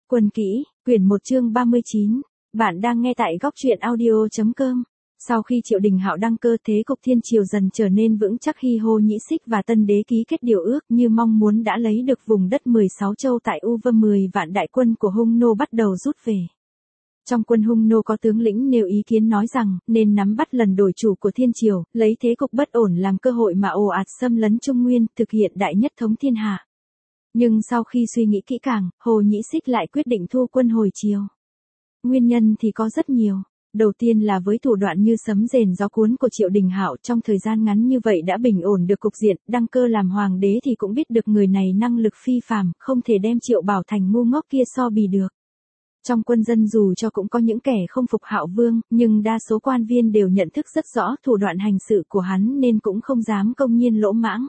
Quân kỹ, quyển 1 chương 39. Bạn đang nghe tại góc truyện audio.com. Sau khi Triệu Đình Hạo đăng cơ, thế cục thiên triều dần trở nên vững chắc khi Hồ Nhĩ Xích và Tân Đế ký kết điều ước như mong muốn, đã lấy được vùng đất 16 châu tại U Vâm. 10 vạn đại quân của Hung Nô bắt đầu rút về. Trong quân Hung Nô có tướng lĩnh nêu ý kiến nói rằng nên nắm bắt lần đổi chủ của thiên triều, lấy thế cục bất ổn làm cơ hội mà ồ ạt xâm lấn Trung Nguyên, thực hiện đại nhất thống thiên hạ. Nhưng sau khi suy nghĩ kỹ càng, Hồ Nhĩ Xích lại quyết định thu quân hồi triều. Nguyên nhân thì có rất nhiều. Đầu tiên là với thủ đoạn như sấm rền gió cuốn của Triệu Đình Hạo, trong thời gian ngắn như vậy đã bình ổn được cục diện, đăng cơ làm hoàng đế thì cũng biết được người này năng lực phi phàm, không thể đem Triệu Bảo Thành ngu ngốc kia so bì được. Trong quân dân dù cho cũng có những kẻ không phục Hạo Vương, nhưng đa số quan viên đều nhận thức rất rõ thủ đoạn hành sự của hắn nên cũng không dám công nhiên lỗ mãng.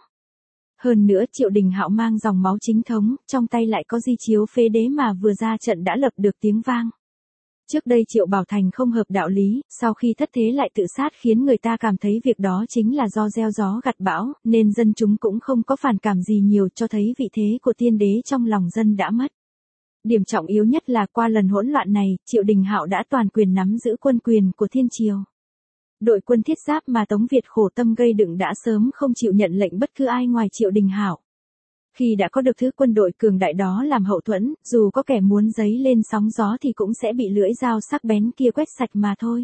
Hơn nữa Triệu Đình Hạo mang dòng máu chính thống, trong tay lại có di chiếu phế đế mà vừa ra trận đã lập được tiếng vang. Trước đây Triệu Bảo Thành không hợp đạo lý, sau khi thất thế lại tự sát khiến người ta cảm thấy việc đó chính là do gieo gió gặt bão, nên dân chúng cũng không có phản cảm gì nhiều, cho thấy vị thế của tiên đế trong lòng dân đã mất. Điểm trọng yếu nhất là qua lần hỗn loạn này, Triệu Đình Hạo đã toàn quyền nắm giữ quân quyền của thiên triều. Đội quân thiết giáp mà Tống Việt khổ tâm gây dựng đã sớm không chịu nhận lệnh bất cứ ai ngoài Triệu Đình Hạo. Khi đã có được thứ quân đội cường đại đó làm hậu thuẫn, dù có kẻ muốn giấy lên sóng gió thì cũng sẽ bị lưỡi dao sắc bén kia quét sạch mà thôi.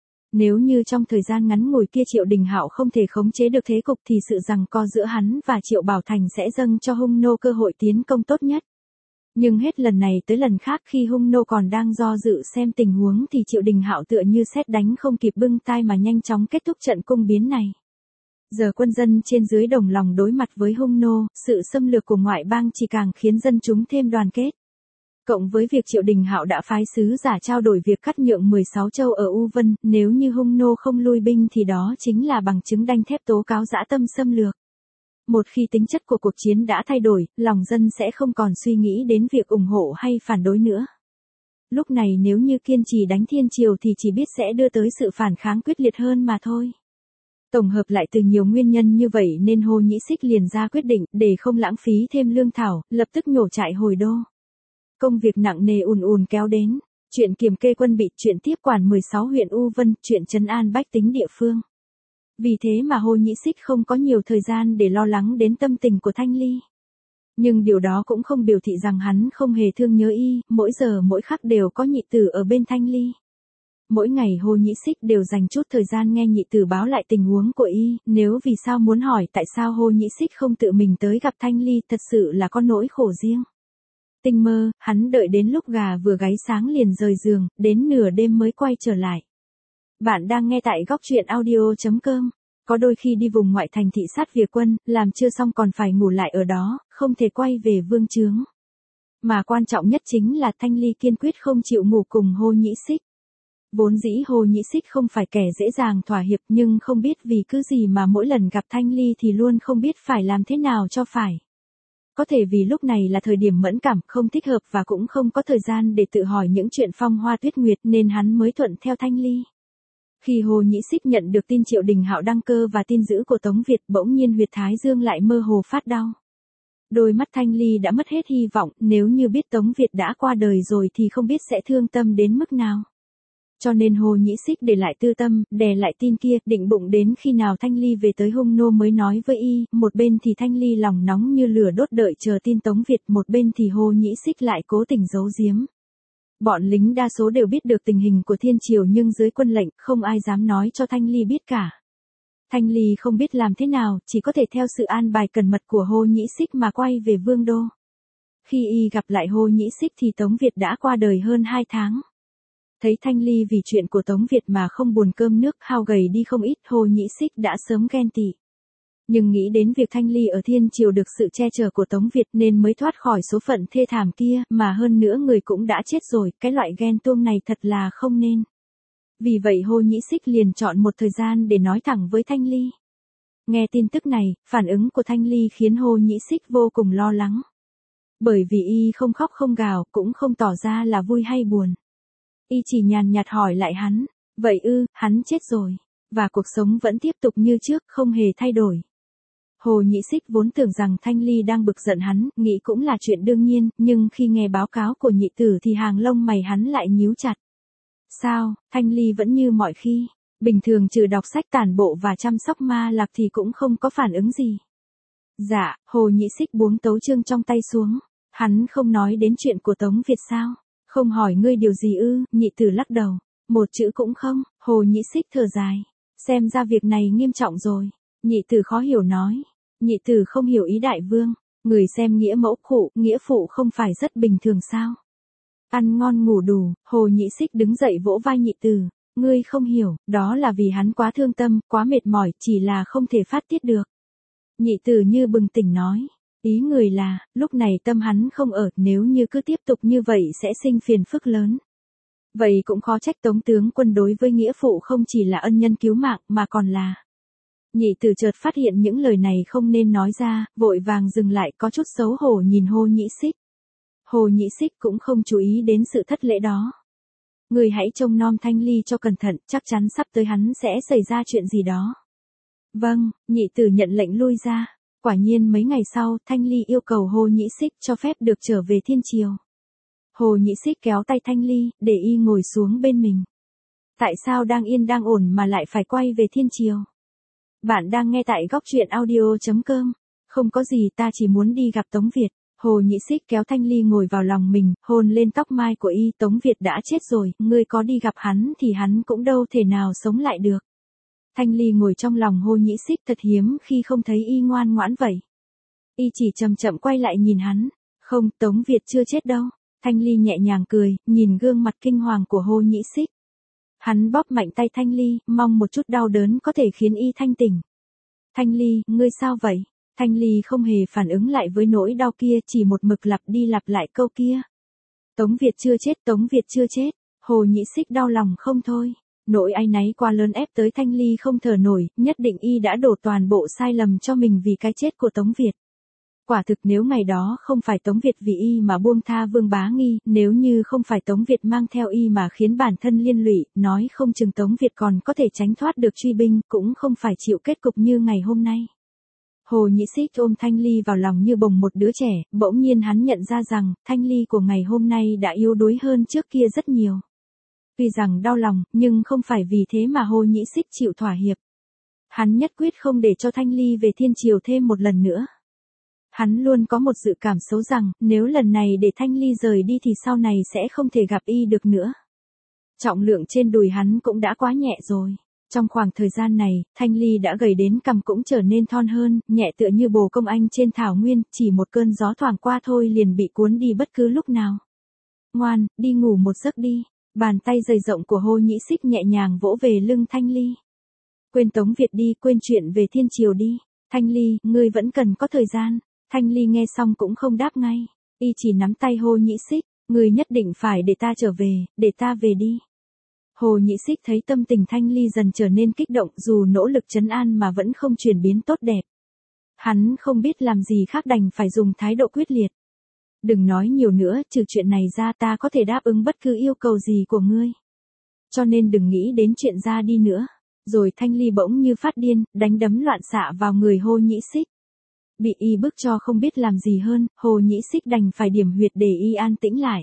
Nếu như trong thời gian ngắn ngủi kia Triệu Đình Hạo không thể khống chế được thế cục thì sự giằng co giữa hắn và Triệu Bảo Thành sẽ dâng cho Hung Nô cơ hội tiến công tốt nhất. Nhưng hết lần này tới lần khác, khi Hung Nô còn đang do dự xem tình huống thì Triệu Đình Hạo tựa như sét đánh không kịp bưng tai mà nhanh chóng kết thúc trận cung biến này. Giờ quân dân trên dưới đồng lòng đối mặt với Hung Nô, sự xâm lược của ngoại bang chỉ càng khiến dân chúng thêm đoàn kết. Cộng với việc Triệu Đình Hạo đã phái sứ giả trao đổi việc cắt nhượng 16 châu ở U Vân, nếu như Hung Nô không lui binh thì đó chính là bằng chứng đanh thép tố cáo dã tâm xâm lược. Một khi tính chất của cuộc chiến đã thay đổi, lòng dân sẽ không còn suy nghĩ đến việc ủng hộ hay phản đối nữa. Lúc này nếu như kiên trì đánh thiên triều thì chỉ biết sẽ đưa tới sự phản kháng quyết liệt hơn mà thôi. Tổng hợp lại từ nhiều nguyên nhân như vậy nên Hồ Nhĩ Xích liền ra quyết định, để không lãng phí thêm lương thảo, lập tức nhổ trại hồi đô. Công việc nặng nề ùn ùn kéo đến, chuyện kiểm kê quân bị, chuyện tiếp quản 16 huyện U Vân, chuyện trấn an bách tính địa phương. Vì thế mà Hồ Nhĩ Xích không có nhiều thời gian để lo lắng đến tâm tình của Thanh Ly. Nhưng điều đó cũng không biểu thị rằng hắn không hề thương nhớ y, mỗi giờ mỗi khắc đều có nhị tử ở bên Thanh Ly. Mỗi ngày Hồ Nhĩ Xích đều dành chút thời gian nghe nhị tử báo lại tình huống của y, nếu vì sao muốn hỏi tại sao Hồ Nhĩ Xích không tự mình tới gặp Thanh Ly, thật sự là có nỗi khổ riêng. Tinh mơ, hắn đợi đến lúc gà vừa gáy sáng liền rời giường, đến nửa đêm mới quay trở lại. Bạn đang nghe tại góc truyện audio.com. Có đôi khi đi vùng ngoại thành thị sát việc quân, làm chưa xong còn phải ngủ lại ở đó, không thể quay về vương trướng. Mà quan trọng nhất chính là Thanh Ly kiên quyết không chịu ngủ cùng Hồ Nhĩ Xích. Vốn dĩ Hồ Nhĩ Xích không phải kẻ dễ dàng thỏa hiệp, nhưng không biết vì cứ gì mà mỗi lần gặp Thanh Ly thì luôn không biết phải làm thế nào cho phải. Có thể vì lúc này là thời điểm mẫn cảm, không thích hợp và cũng không có thời gian để tự hỏi những chuyện phong hoa tuyết nguyệt nên hắn mới thuận theo Thanh Ly. Khi Hồ Nhĩ Xích nhận được tin Triệu Đình Hạo đăng cơ và tin dữ của Tống Việt, bỗng nhiên huyệt thái dương lại mơ hồ phát đau. Đôi mắt Thanh Ly đã mất hết hy vọng, nếu như biết Tống Việt đã qua đời rồi thì không biết sẽ thương tâm đến mức nào. Cho nên Hồ Nhĩ Xích để lại tư tâm, đè lại tin kia, định bụng đến khi nào Thanh Ly về tới Hung Nô mới nói với y, một bên thì Thanh Ly lòng nóng như lửa đốt đợi chờ tin Tống Việt, một bên thì Hồ Nhĩ Xích lại cố tình giấu giếm. Bọn lính đa số đều biết được tình hình của thiên triều nhưng dưới quân lệnh không ai dám nói cho Thanh Ly biết cả. Thanh Ly không biết làm thế nào, chỉ có thể theo sự an bài cẩn mật của Hồ Nhĩ Xích mà quay về vương đô. Khi y gặp lại Hồ Nhĩ Xích thì Tống Việt đã qua đời hơn 2 tháng. Thấy Thanh Ly vì chuyện của Tống Việt mà không buồn cơm nước, hao gầy đi không ít, Hồ Nhĩ Xích đã sớm ghen tị. Nhưng nghĩ đến việc Thanh Ly ở thiên triều được sự che chở của Tống Việt nên mới thoát khỏi số phận thê thảm kia, mà hơn nữa người cũng đã chết rồi, cái loại ghen tuông này thật là không nên. Vì vậy Hồ Nhĩ Xích liền chọn một thời gian để nói thẳng với Thanh Ly. Nghe tin tức này, phản ứng của Thanh Ly khiến Hồ Nhĩ Xích vô cùng lo lắng. Bởi vì y không khóc không gào, cũng không tỏ ra là vui hay buồn. Y chỉ nhàn nhạt hỏi lại hắn, vậy ư, hắn chết rồi, và cuộc sống vẫn tiếp tục như trước, không hề thay đổi. Hồ Nhĩ Xích vốn tưởng rằng Thanh Ly đang bực giận hắn, nghĩ cũng là chuyện đương nhiên, nhưng khi nghe báo cáo của nhị tử thì hàng lông mày hắn lại nhíu chặt. Sao, Thanh Ly vẫn như mọi khi, bình thường trừ đọc sách tản bộ và chăm sóc ma lạc thì cũng không có phản ứng gì. Dạ, Hồ Nhĩ Xích buông tấu chương trong tay xuống. Hắn không nói đến chuyện của Tống Việt sao? Không hỏi ngươi điều gì ư? Nhị tử lắc đầu. Một chữ cũng không. Hồ Nhĩ Xích thở dài. Xem ra việc này nghiêm trọng rồi. Nhị tử khó hiểu nói. Nhị tử không hiểu ý đại vương. Người xem nghĩa mẫu phụ, nghĩa phụ không phải rất bình thường sao? Ăn ngon ngủ đủ, Hồ Nhĩ Xích đứng dậy vỗ vai nhị tử. Ngươi không hiểu, đó là vì hắn quá thương tâm, quá mệt mỏi, chỉ là không thể phát tiết được. Nhị tử như bừng tỉnh nói. Ý người là, lúc này tâm hắn không ở, nếu như cứ tiếp tục như vậy sẽ sinh phiền phức lớn. Vậy cũng khó trách Tống tướng quân đối với nghĩa phụ không chỉ là ân nhân cứu mạng mà còn là. Nhị tử chợt phát hiện những lời này không nên nói ra, vội vàng dừng lại có chút xấu hổ nhìn Hồ Nhĩ Xích. Hồ Nhĩ Xích cũng không chú ý đến sự thất lễ đó. Người hãy trông nom Thanh Ly cho cẩn thận, chắc chắn sắp tới hắn sẽ xảy ra chuyện gì đó. Vâng, nhị tử nhận lệnh lui ra. Quả nhiên mấy ngày sau, Thanh Ly yêu cầu Hồ Nhĩ Xích cho phép được trở về thiên triều. Hồ Nhĩ Xích kéo tay Thanh Ly, để y ngồi xuống bên mình. Tại sao đang yên đang ổn mà lại phải quay về thiên triều? Bạn đang nghe tại góc truyện audio.com. Không có gì, ta chỉ muốn đi gặp Tống Việt. Hồ Nhĩ Xích kéo Thanh Ly ngồi vào lòng mình, hôn lên tóc mai của y. Tống Việt đã chết rồi, ngươi có đi gặp hắn thì hắn cũng đâu thể nào sống lại được. Thanh Ly ngồi trong lòng Hồ Nhĩ Xích thật hiếm khi không thấy y ngoan ngoãn vậy. Y chỉ chậm chậm quay lại nhìn hắn. Không, Tống Việt chưa chết đâu. Thanh Ly nhẹ nhàng cười, nhìn gương mặt kinh hoàng của Hồ Nhĩ Xích. Hắn bóp mạnh tay Thanh Ly, mong một chút đau đớn có thể khiến y thanh tỉnh. Thanh Ly, ngươi sao vậy? Thanh Ly không hề phản ứng lại với nỗi đau kia, chỉ một mực lặp đi lặp lại câu kia. Tống Việt chưa chết, Tống Việt chưa chết. Hồ Nhĩ Xích đau lòng không thôi. Nỗi áy náy quá lớn ép tới Thanh Ly không thở nổi, nhất định y đã đổ toàn bộ sai lầm cho mình vì cái chết của Tống Việt. Quả thực nếu ngày đó không phải Tống Việt vì y mà buông tha Vương Bá Nghi, nếu như không phải Tống Việt mang theo y mà khiến bản thân liên lụy, nói không chừng Tống Việt còn có thể tránh thoát được truy binh, cũng không phải chịu kết cục như ngày hôm nay. Hồ Nhĩ Xích ôm Thanh Ly vào lòng như bồng một đứa trẻ, bỗng nhiên hắn nhận ra rằng, Thanh Ly của ngày hôm nay đã yếu đuối hơn trước kia rất nhiều. Tuy rằng đau lòng, nhưng không phải vì thế mà Hồ Nhĩ Xích chịu thỏa hiệp. Hắn nhất quyết không để cho Thanh Ly về thiên triều thêm một lần nữa. Hắn luôn có một dự cảm xấu rằng, nếu lần này để Thanh Ly rời đi thì sau này sẽ không thể gặp y được nữa. Trọng lượng trên đùi hắn cũng đã quá nhẹ rồi. Trong khoảng thời gian này, Thanh Ly đã gầy đến cằm cũng trở nên thon hơn, nhẹ tựa như bồ công anh trên thảo nguyên, chỉ một cơn gió thoảng qua thôi liền bị cuốn đi bất cứ lúc nào. Ngoan, đi ngủ một giấc đi. Bàn tay dày rộng của Hồ Nhĩ Xích nhẹ nhàng vỗ về lưng Thanh Ly. Quên Tống Việt đi, quên chuyện về thiên triều đi. Thanh Ly, ngươi vẫn cần có thời gian. Thanh Ly nghe xong cũng không đáp ngay. Y chỉ nắm tay Hồ Nhĩ Xích. Ngươi nhất định phải để ta trở về, để ta về đi. Hồ Nhĩ Xích thấy tâm tình Thanh Ly dần trở nên kích động, dù nỗ lực trấn an mà vẫn không chuyển biến tốt đẹp. Hắn không biết làm gì khác đành phải dùng thái độ quyết liệt. Đừng nói nhiều nữa, trừ chuyện này ra ta có thể đáp ứng bất cứ yêu cầu gì của ngươi. Cho nên đừng nghĩ đến chuyện ra đi nữa. Rồi Thanh Ly bỗng như phát điên, đánh đấm loạn xạ vào người Hồ Nhĩ Xích. Bị y bức cho không biết làm gì hơn, Hồ Nhĩ Xích đành phải điểm huyệt để y an tĩnh lại.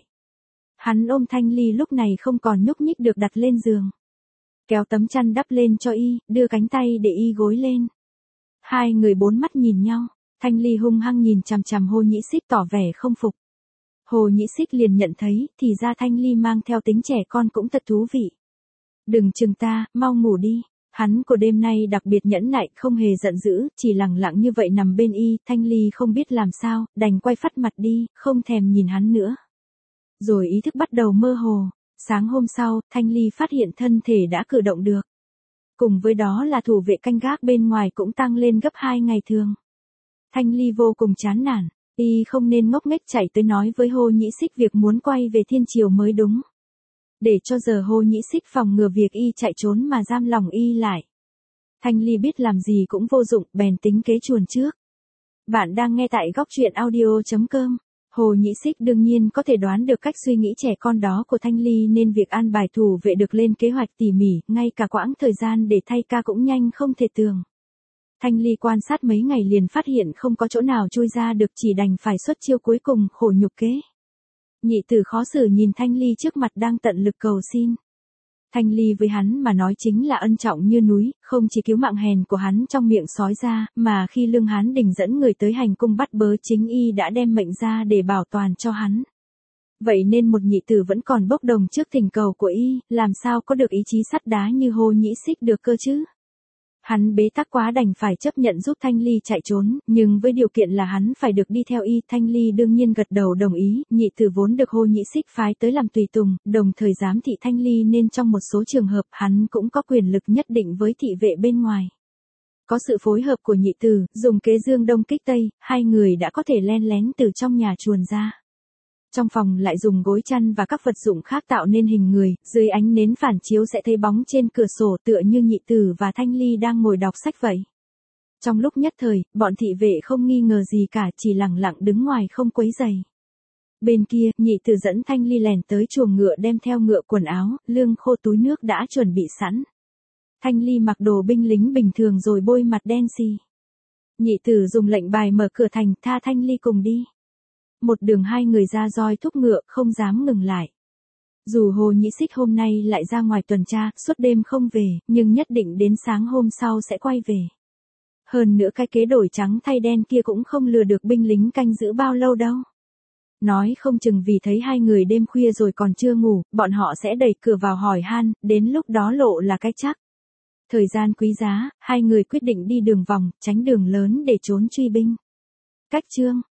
Hắn ôm Thanh Ly lúc này không còn nhúc nhích được đặt lên giường. Kéo tấm chăn đắp lên cho y, đưa cánh tay để y gối lên. Hai người bốn mắt nhìn nhau. Thanh Ly hung hăng nhìn chằm chằm Hồ Nhĩ Xích tỏ vẻ không phục. Hồ Nhĩ Xích liền nhận thấy, thì ra Thanh Ly mang theo tính trẻ con cũng thật thú vị. Đừng chừng ta, mau ngủ đi. Hắn của đêm nay đặc biệt nhẫn nại, không hề giận dữ, chỉ lẳng lặng như vậy nằm bên y. Thanh Ly không biết làm sao, đành quay phắt mặt đi, không thèm nhìn hắn nữa. Rồi ý thức bắt đầu mơ hồ. Sáng hôm sau, Thanh Ly phát hiện thân thể đã cử động được. Cùng với đó là thủ vệ canh gác bên ngoài cũng tăng lên gấp 2 ngày thường. Thanh Ly vô cùng chán nản, y không nên ngốc nghếch chạy tới nói với Hồ Nhĩ Xích việc muốn quay về thiên triều mới đúng. Để cho giờ Hồ Nhĩ Xích phòng ngừa việc y chạy trốn mà giam lòng y lại. Thanh Ly biết làm gì cũng vô dụng, bèn tính kế chuồn trước. Bạn đang nghe tại góc truyện audio.com. Hồ Nhĩ Xích đương nhiên có thể đoán được cách suy nghĩ trẻ con đó của Thanh Ly nên việc an bài thủ vệ được lên kế hoạch tỉ mỉ, ngay cả quãng thời gian để thay ca cũng nhanh không thể tưởng. Thanh Ly quan sát mấy ngày liền phát hiện không có chỗ nào chui ra được, chỉ đành phải xuất chiêu cuối cùng, khổ nhục kế. Nhị tử khó xử nhìn Thanh Ly trước mặt đang tận lực cầu xin. Thanh Ly với hắn mà nói chính là ân trọng như núi, không chỉ cứu mạng hèn của hắn trong miệng sói ra, mà khi Lương Hán Đình dẫn người tới hành cung bắt bớ chính y đã đem mệnh ra để bảo toàn cho hắn. Vậy nên một nhị tử vẫn còn bốc đồng trước thỉnh cầu của y, làm sao có được ý chí sắt đá như Hồ Nhĩ Xích được cơ chứ? Hắn bế tắc quá đành phải chấp nhận giúp Thanh Ly chạy trốn, nhưng với điều kiện là hắn phải được đi theo y. Thanh Ly đương nhiên gật đầu đồng ý, nhị tử vốn được Hồ Nhĩ Xích phái tới làm tùy tùng, đồng thời giám thị Thanh Ly nên trong một số trường hợp hắn cũng có quyền lực nhất định với thị vệ bên ngoài. Có sự phối hợp của nhị tử, dùng kế dương đông kích tây, hai người đã có thể len lén từ trong nhà chuồn ra. Trong phòng lại dùng gối chăn và các vật dụng khác tạo nên hình người, dưới ánh nến phản chiếu sẽ thấy bóng trên cửa sổ tựa như nhị tử và Thanh Ly đang ngồi đọc sách vậy. Trong lúc nhất thời, bọn thị vệ không nghi ngờ gì cả, chỉ lặng lặng đứng ngoài không quấy rầy. Bên kia, nhị tử dẫn Thanh Ly lèn tới chuồng ngựa, đem theo ngựa, quần áo, lương khô, túi nước đã chuẩn bị sẵn. Thanh Ly mặc đồ binh lính bình thường rồi bôi mặt đen xì. Nhị tử dùng lệnh bài mở cửa thành, tha Thanh Ly cùng đi. Một đường hai người ra roi thúc ngựa, không dám ngừng lại. Dù Hồ Nhĩ Xích hôm nay lại ra ngoài tuần tra, suốt đêm không về, nhưng nhất định đến sáng hôm sau sẽ quay về. Hơn nữa cái kế đổi trắng thay đen kia cũng không lừa được binh lính canh giữ bao lâu đâu. Nói không chừng vì thấy hai người đêm khuya rồi còn chưa ngủ, bọn họ sẽ đẩy cửa vào hỏi han, đến lúc đó lộ là cái chắc. Thời gian quý giá, hai người quyết định đi đường vòng, tránh đường lớn để trốn truy binh. Cách chương